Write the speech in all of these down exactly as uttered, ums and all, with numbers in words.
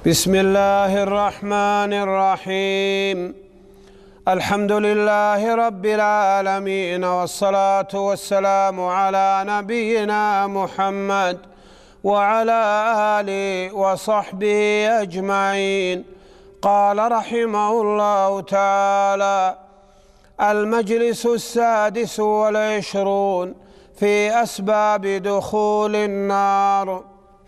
بسم الله الرحمن الرحيم. الحمد لله رب العالمين، والصلاة والسلام على نبينا محمد وعلى آله وصحبه أجمعين. قال رحمه الله تعالى: المجلس السادس والعشرون في أسباب دخول النار.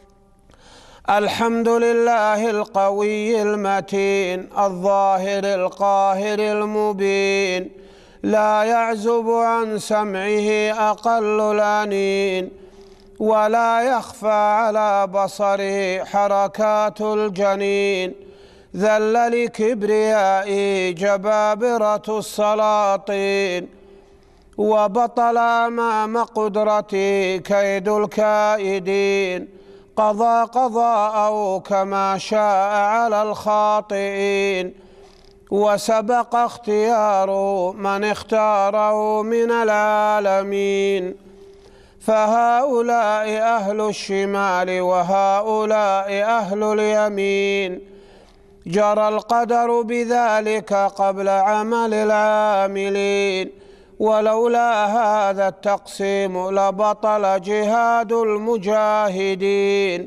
الحمد لله القوي المتين الظاهر القاهر المبين، لا يعزب عن سمعه أقل الأنين، ولا يخفى على بصره حركات الجنين. ذل لكبريائه جبابرة السلاطين، وبطل أمام قدرته كيد الكائدين. قضى قضاءه كما شاء على الخاطئين، وسبق اختياره من اختاره من العالمين. فهؤلاء أهل الشمال وهؤلاء أهل اليمين، جرى القدر بذلك قبل عمل العاملين. ولولا هذا التقسيم لبطل جهاد المجاهدين،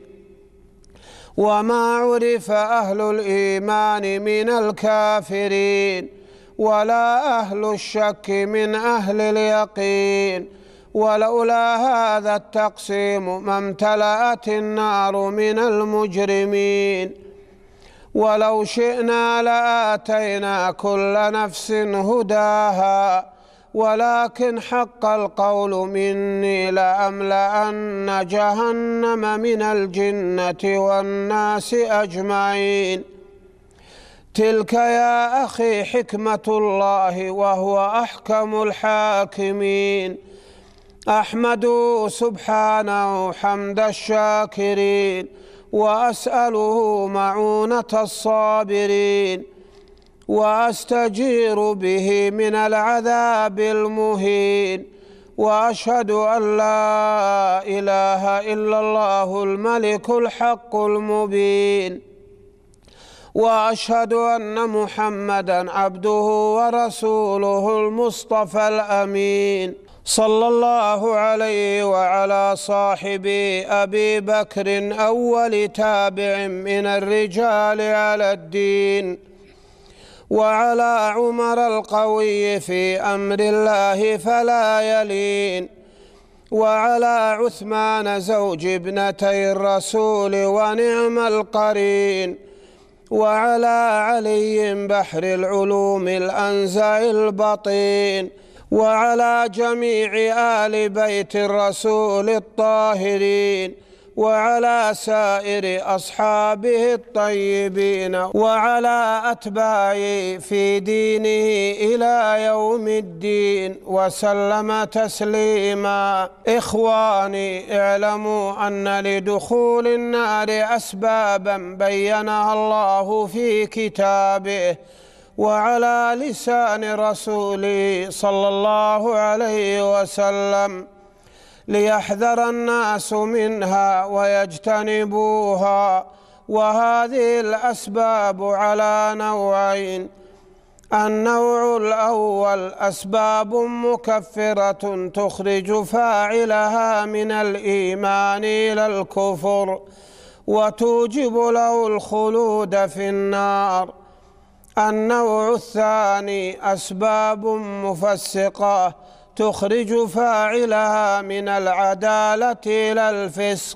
وما عرف أهل الإيمان من الكافرين، ولا أهل الشك من أهل اليقين. ولولا هذا التقسيم ما امتلأت النار من المجرمين. ولو شئنا لآتينا كل نفس هداها، ولكن حق القول مني لأملأن جهنم من الجنة والناس أجمعين. تلك يا أخي حكمة الله، وهو أحكم الحاكمين. أحمده سبحانه حمد الشاكرين، وأسأله معونة الصابرين، وأستجير به من العذاب المهين. وأشهد أن لا إله إلا الله الملك الحق المبين، وأشهد أن محمدًا عبده ورسوله المصطفى الأمين، صلى الله عليه وعلى صاحبه أبي بكر أول تابع من الرجال على الدين، وعلى عمر القوي في أمر الله فلا يلين، وعلى عثمان زوج ابنتي الرسول ونعم القرين، وعلى علي بحر العلوم الأنزع البطين، وعلى جميع آل بيت الرسول الطاهرين، وعلى سائر أصحابه الطيبين، وعلى أتباعه في دينه إلى يوم الدين، وسلم تسليما. إخواني، اعلموا أن لدخول النار أسبابا بينها الله في كتابه وعلى لسان رسوله صلى الله عليه وسلم، ليحذر الناس منها ويجتنبوها. وهذه الأسباب على نوعين: النوع الأول أسباب مكفرة تخرج فاعلها من الإيمان إلى الكفر وتوجب له الخلود في النار. النوع الثاني أسباب مفسقة تخرج فاعلها من العدالة إلى الفسق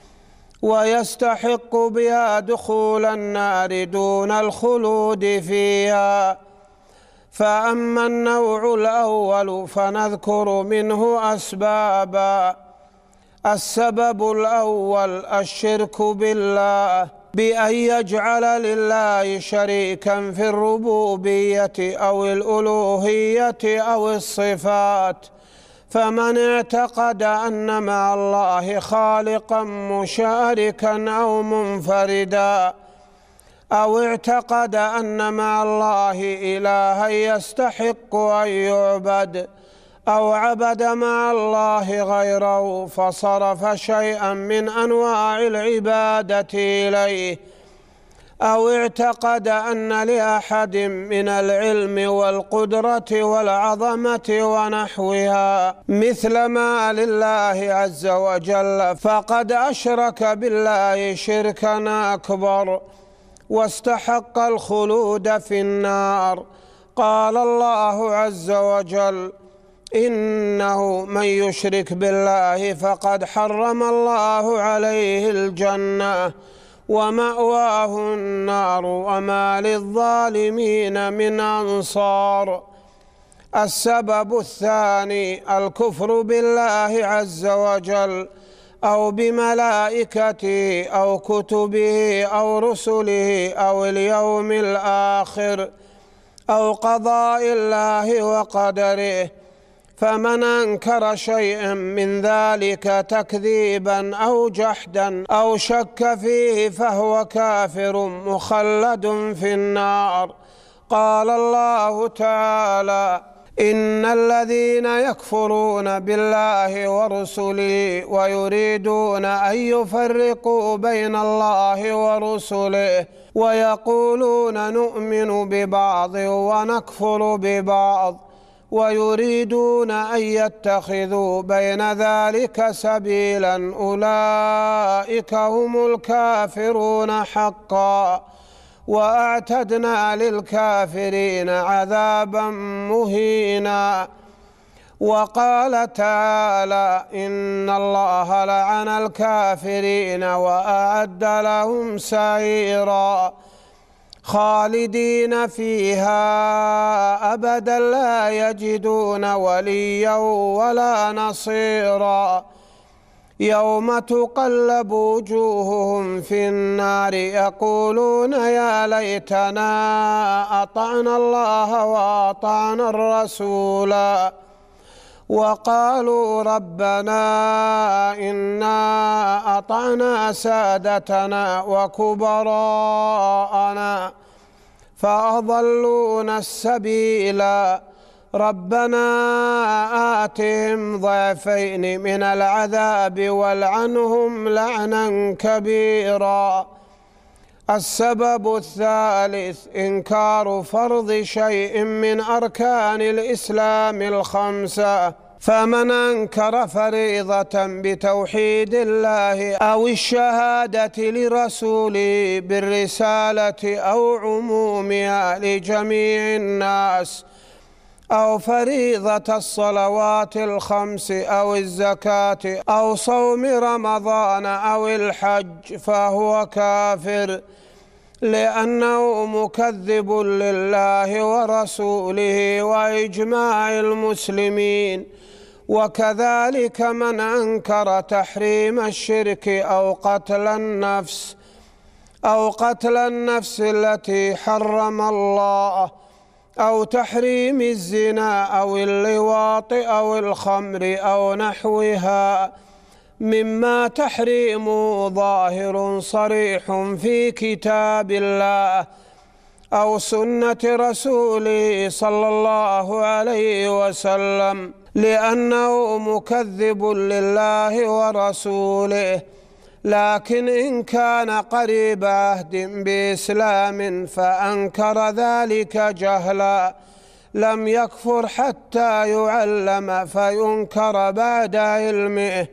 ويستحق بها دخول النار دون الخلود فيها. فأما النوع الأول فنذكر منه أسبابا. السبب الأول الشرك بالله، بأن يجعل لله شريكا في الربوبية أو الألوهية أو الصفات. فمن اعتقد أن مع الله خالقا مشاركا أو منفردا، أو اعتقد أن مع الله إلها يستحق أن يعبد، أو عبد مع الله غيره فصرف شيئا من أنواع العبادة إليه، أو اعتقد أن لأحد من العلم والقدرة والعظمة ونحوها مثل ما لله عز وجل، فقد أشرك بالله شركا أكبر واستحق الخلود في النار. قال الله عز وجل: إنه من يشرك بالله فقد حرم الله عليه الجنة ومأواه النار وما للظالمين من أنصار. السبب الثاني الكفر بالله عز وجل أو بملائكته أو كتبه أو رسله أو اليوم الآخر أو قضاء الله وقدره. فمن أنكر شيئا من ذلك تكذيبا أو جحدا أو شك فيه فهو كافر مخلد في النار. قال الله تعالى: إن الذين يكفرون بالله ورسله ويريدون أن يفرقوا بين الله ورسله ويقولون نؤمن ببعض ونكفر ببعض ويريدون أن يتخذوا بين ذلك سبيلا أولئك هم الكافرون حقا وأعتدنا للكافرين عذابا مهينا. وقال تعالى: إن الله لعن الكافرين وأعد لهم سعيرا خالدين فيها أبدا لا يجدون وليا ولا نصيرا. يوم تقلب وجوههم في النار يقولون يا ليتنا أطعنا الله وأطعنا الرسولا وقالوا ربنا إنا أطعنا سادتنا وكبراءنا فأضلونا السبيلا ربنا آتهم ضعفين من العذاب والعنهم لعنا كبيرا. السبب الثالث إنكار فرض شيء من أركان الإسلام الخمسة. فمن أنكر فريضة بتوحيد الله أو الشهادة لرسوله بالرسالة أو عمومها لجميع الناس أو فريضة الصلوات الخمس أو الزكاة أو صوم رمضان أو الحج فهو كافر، لأنه مكذب لله ورسوله وإجماع المسلمين. وكذلك من أنكر تحريم الشرك أو قتل النفس أو قتل النفس التي حرم الله أو تحريم الزنا أو اللواط أو الخمر أو نحوها مما تحريمه ظاهر صريح في كتاب الله أو سنة رسوله صلى الله عليه وسلم، لأنه مكذب لله ورسوله. لكن إن كان قريب عهد بإسلام فأنكر ذلك جهلا لم يكفر حتى يعلم فينكر بعد علمه.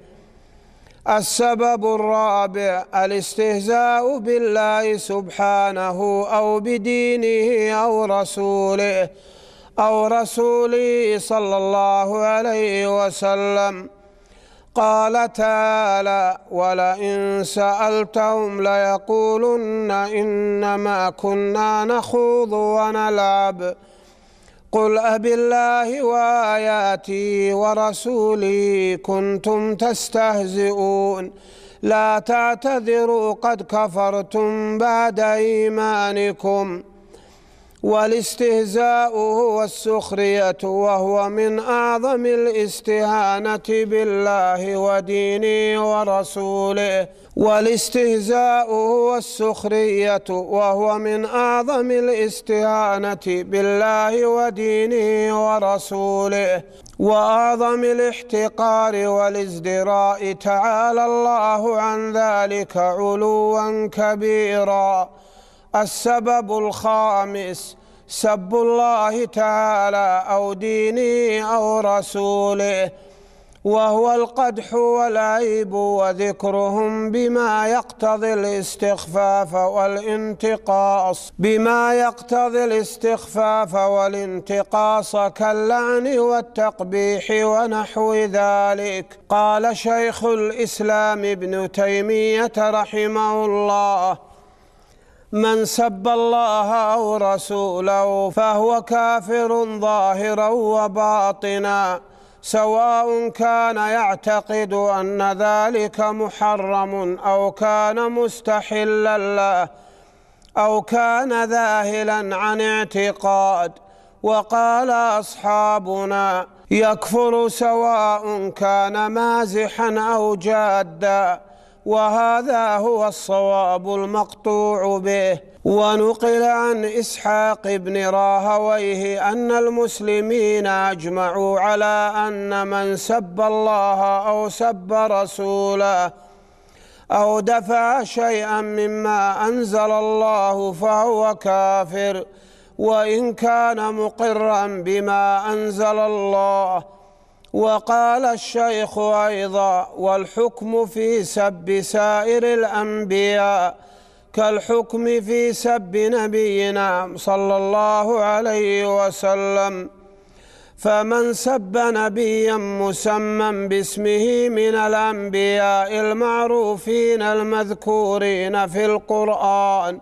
السبب الرابع الاستهزاء بالله سبحانه أو بدينه أو رسوله أو رسوله صلى الله عليه وسلم. قال تعالى: ولئن سألتهم ليقولن إنما كنا نخوض ونلعب قل أبالله وآياته ورسوله كنتم تستهزئون لا تعتذروا قد كفرتم بعد إيمانكم. والاستهزاء هو السخرية، وهو من أعظم الاستهانة بالله ودينه ورسوله. والاستهزاء هو السخرية وهو من أعظم الاستهانة بالله ودينه ورسوله وأعظم الاحتقار والازدراء، تعالى الله عن ذلك علوا كبيرا. السبب الخامس سب الله تعالى أو دينه أو رسوله، وهو القدح والعيب وذكرهم بما يقتضي الاستخفاف والانتقاص بما يقتضي الاستخفاف والانتقاص كاللعن والتقبيح ونحو ذلك. قال شيخ الإسلام ابن تيمية رحمه الله: من سب الله أو رسوله فهو كافر ظاهرا وباطنا، سواء كان يعتقد أن ذلك محرم أو كان مستحلا له أو كان ذاهلا عن اعتقاد. وقال أصحابنا: يكفر سواء كان مازحا أو جادا، وهذا هو الصواب المقطوع به. ونقل عن إسحاق بن راهويه أن المسلمين أجمعوا على أن من سب الله أو سب رسوله أو دفع شيئا مما أنزل الله فهو كافر، وإن كان مقرا بما أنزل الله. وقال الشيخ أيضا: والحكم في سب سائر الأنبياء كالحكم في سب نبينا صلى الله عليه وسلم، فمن سب نبيا مسمى باسمه من الأنبياء المعروفين المذكورين في القرآن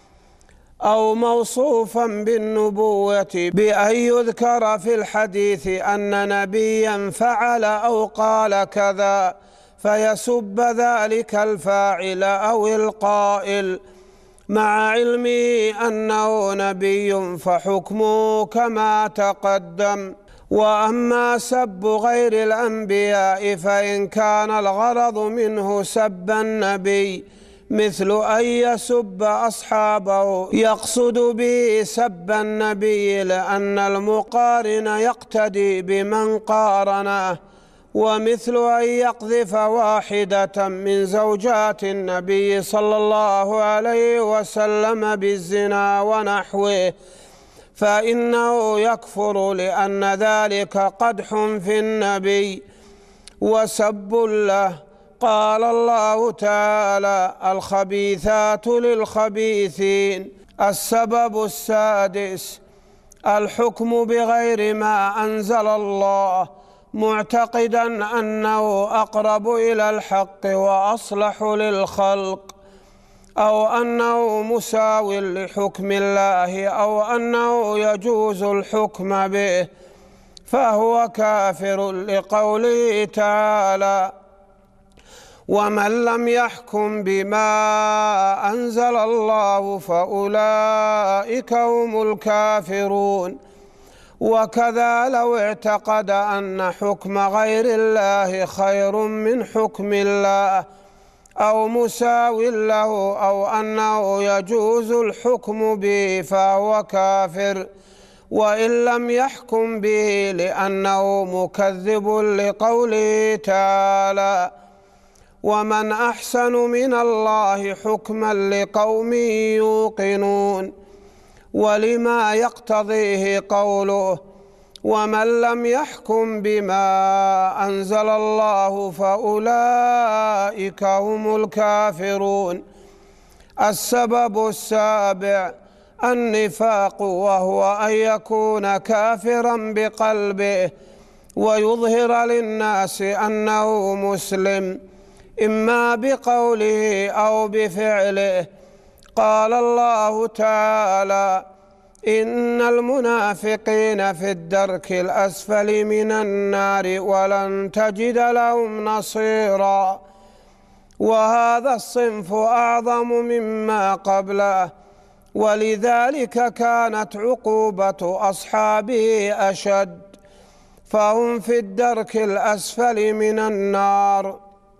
أو موصوفا بالنبوة بأن يذكر في الحديث أن نبيا فعل أو قال كذا، فيسب ذلك الفاعل أو القائل مع علمه أنه نبي فحكمه كما تقدم. وأما سب غير الأنبياء فإن كان الغرض منه سب النبي مثل أن يسب أصحابه يقصد به سب النبي لأن المقارن يقتدي بمن قارنه، ومثل أن يقذف واحدة من زوجات النبي صلى الله عليه وسلم بالزنا ونحوه، فإنه يكفر لأن ذلك قدح في النبي وسب له. قال الله تعالى: الخبيثات للخبيثين. السبب السادس الحكم بغير ما أنزل الله معتقدا أنه أقرب إلى الحق وأصلح للخلق، أو أنه مساو لحكم الله، أو أنه يجوز الحكم به، فهو كافر لقوله تعالى: ومن لم يحكم بما أنزل الله فأولئك هم الكافرون. وكذا لو اعتقد أن حكم غير الله خير من حكم الله أو مساو له، أو أنه يجوز الحكم به، فهو كافر وإن لم يحكم به، لأنه مكذب لقوله تعالى: ومن أحسن من الله حكما لقوم يوقنون. ولما يقتضيه قوله: ومن لم يحكم بما أنزل الله فأولئك هم الكافرون. السبب السابع النفاق، وهو أن يكون كافرا بقلبه ويظهر للناس أنه مسلم، إما بقوله أو بفعله. قال الله تعالى: إن المنافقين في الدرك الأسفل من النار ولن تجد لهم نصيرا. وهذا الصنف أعظم مما قبله، ولذلك كانت عقوبة أصحابه أشد، فهم في الدرك الأسفل من النار،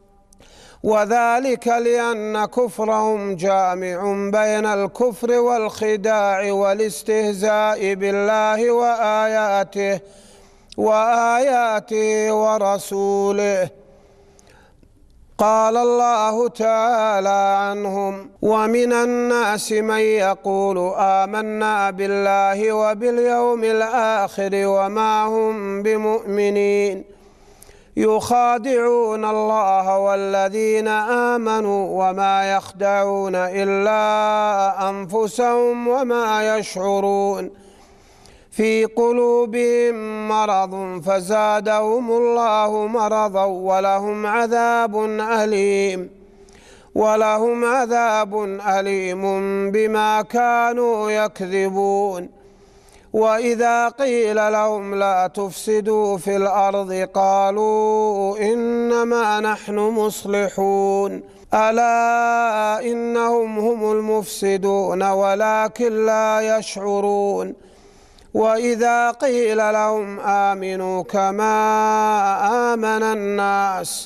وذلك لأن كفرهم جامع بين الكفر والخداع والاستهزاء بالله وآياته وآياته ورسوله. قال الله تعالى عنهم: ومن الناس من يقول آمنا بالله وباليوم الآخر وما هم بمؤمنين يخادعون الله والذين آمنوا وما يخدعون إلا أنفسهم وما يشعرون في قلوبهم مرض فزادهم الله مرضا ولهم عذاب أليم ولهم عذاب أليم بما كانوا يكذبون. وإذا قيل لهم لا تفسدوا في الأرض قالوا إنما نحن مصلحون ألا إنهم هم المفسدون ولكن لا يشعرون. وإذا قيل لهم آمنوا كما آمن الناس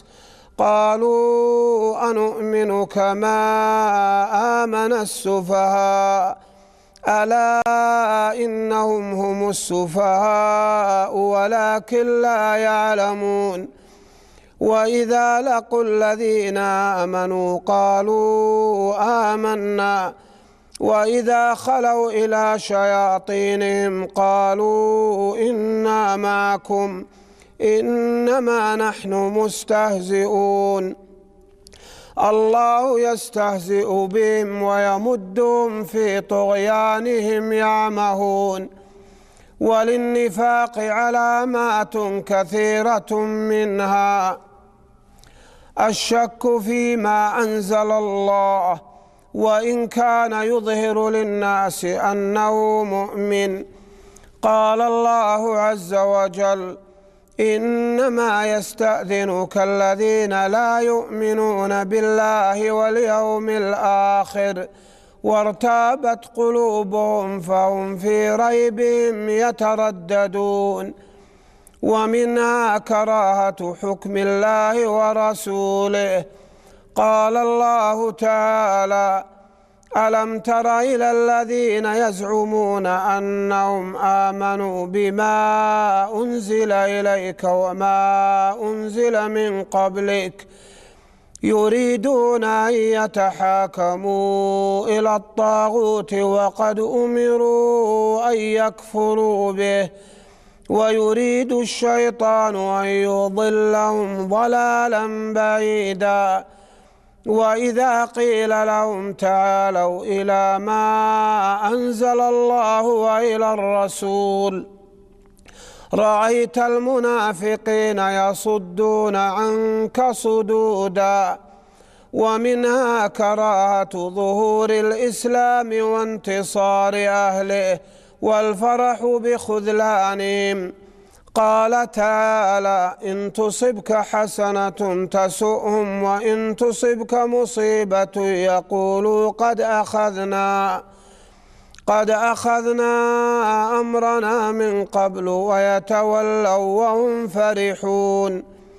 قالوا أنؤمن كما آمن السفهاء ألا إنهم هم السفهاء ولكن لا يعلمون. وإذا لقوا الذين آمنوا قالوا آمنا وإذا خلوا إلى شياطينهم قالوا إنا معكم إنما نحن مستهزئون الله يستهزئ بهم ويمدهم في طغيانهم يعمهون. وللنفاق علامات كثيرة منها الشك فيما أنزل الله وإن كان يظهر للناس أنه مؤمن. قال الله عز وجل: إنما يستأذنك الذين لا يؤمنون بالله واليوم الآخر وارتابت قلوبهم فهم في ريبهم يترددون. ومنها كراهة حكم الله ورسوله. قال الله تعالى: ألم تر إلى الذين يزعمون أنهم آمنوا بما أنزل إليك وما أنزل من قبلك يريدون أن يتحاكموا إلى الطاغوت وقد أمروا أن يكفروا به ويريد الشيطان أن يضلهم ضلالا بعيدا. وإذا قيل لهم تعالوا إلى ما أنزل الله وإلى الرسول رأيت المنافقين يصدون عنك صدودا. ومنها كراهة ظهور الإسلام وانتصار أهله والفرح بخذلانهم. قال تعالى: إن تصبك حسنة تسؤهم وإن تصبك مصيبة يقولوا قد أخذنا قد أخذنا أمرنا من قبل ويتولوا وهم فرحون.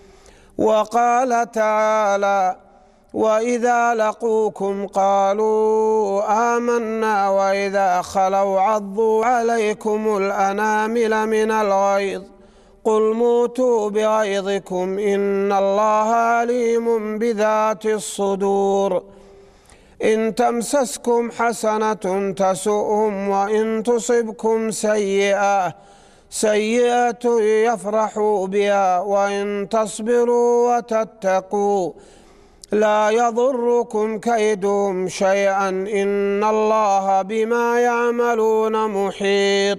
وقال تعالى: وإذا لقوكم قالوا آمنا وإذا خلوا عضوا عليكم الأنامل من الغيظ قل موتوا بغيظكم إن الله عليم بذات الصدور. إن تمسسكم حسنة تسؤهم وإن تصبكم سيئة سيئة يفرحوا بها وإن تصبروا وتتقوا لا يضركم كيدهم شيئا إن الله بما يعملون محيط.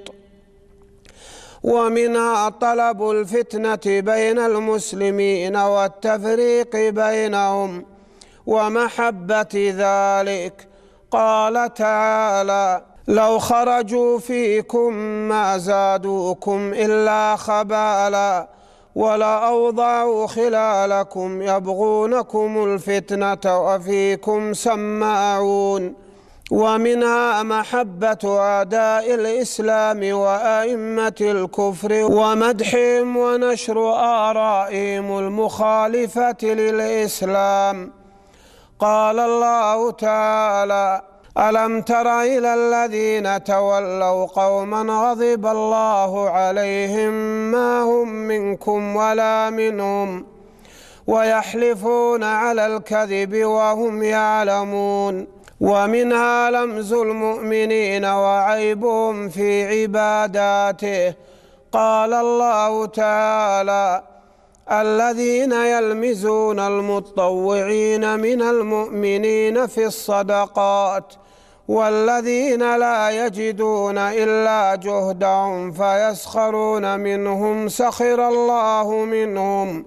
ومنها طلب الفتنة بين المسلمين والتفريق بينهم ومحبة ذلك. قال تعالى: لو خرجوا فيكم ما زادوكم إلا خبالا ولأوضعوا خلالكم يبغونكم الفتنة وفيكم سماعون. ومنها محبة أعداء الإسلام وأئمة الكفر ومدحهم ونشر آرائهم المخالفة للإسلام. قال الله تعالى: ألم تر إلى الذين تولوا قوما غضب الله عليهم ما هم منكم ولا منهم ويحلفون على الكذب وهم يعلمون. ومنها لمز المؤمنين وعيبهم في عباداته. قال الله تعالى: الذين يلمزون المتطوعين من المؤمنين في الصدقات والذين لا يجدون إلا جهدهم فيسخرون منهم سخر الله منهم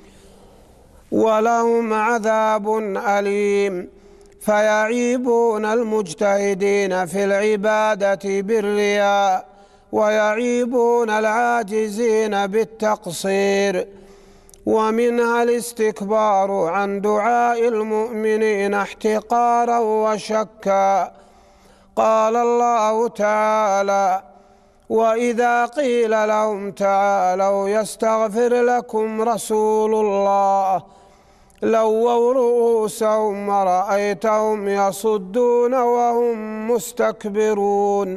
ولهم عذاب أليم. فيعيبون المجتهدين في العبادة بالرياء ويعيبون العاجزين بالتقصير. ومنها الاستكبار عن دعاء المؤمنين احتقارا وشكا. قال الله تعالى: وإذا قيل لهم تعالوا يستغفر لكم رسول الله لووا رؤوسهم ورأيتهم يصدون وهم مستكبرون.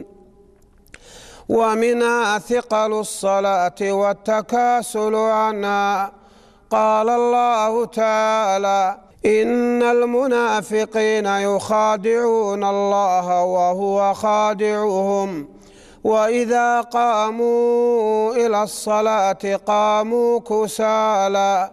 ومنها ثقل الصلاة والتكاسل عنها. قال الله تعالى: إن المنافقين يخادعون الله وهو خادعهم وإذا قاموا إلى الصلاة قاموا كسالى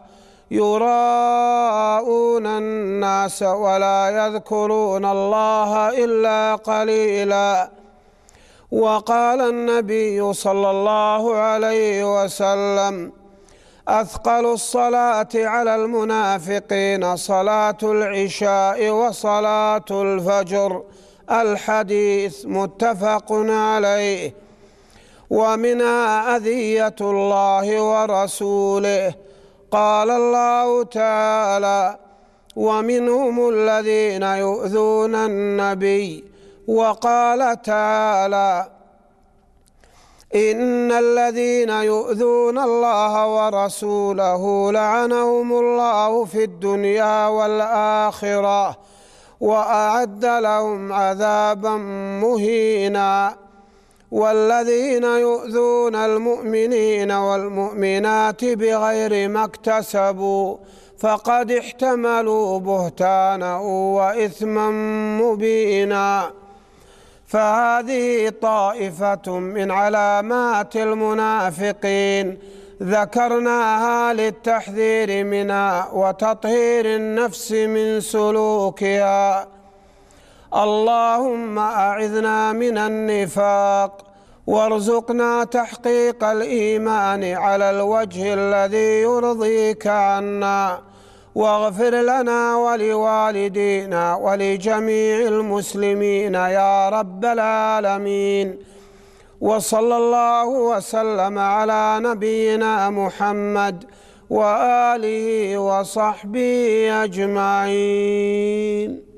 يراءون الناس ولا يذكرون الله إلا قليلا. وقال النبي صلى الله عليه وسلم: أثقل الصلاة على المنافقين صلاة العشاء وصلاة الفجر. الحديث متفق عليه. ومنها أذية الله ورسوله. قال الله تعالى: ومنهم الذين يؤذون النبي. وقال تعالى: إن الذين يؤذون الله ورسوله لعنهم الله في الدنيا والآخرة وأعد لهم عذابا مهينا. والذين يؤذون المؤمنين والمؤمنات بغير ما اكتسبوا فقد احتملوا بهتانا وإثما مبينا. فهذه طائفة من علامات المنافقين ذكرناها للتحذير منها وتطهير النفس من سلوكها. اللهم أعذنا من النفاق وارزقنا تحقيق الإيمان على الوجه الذي يرضيك عنا، واغفر لنا ولوالدينا ولجميع المسلمين يا رب العالمين. وصلى الله وسلم على نبينا محمد وآله وصحبه أجمعين.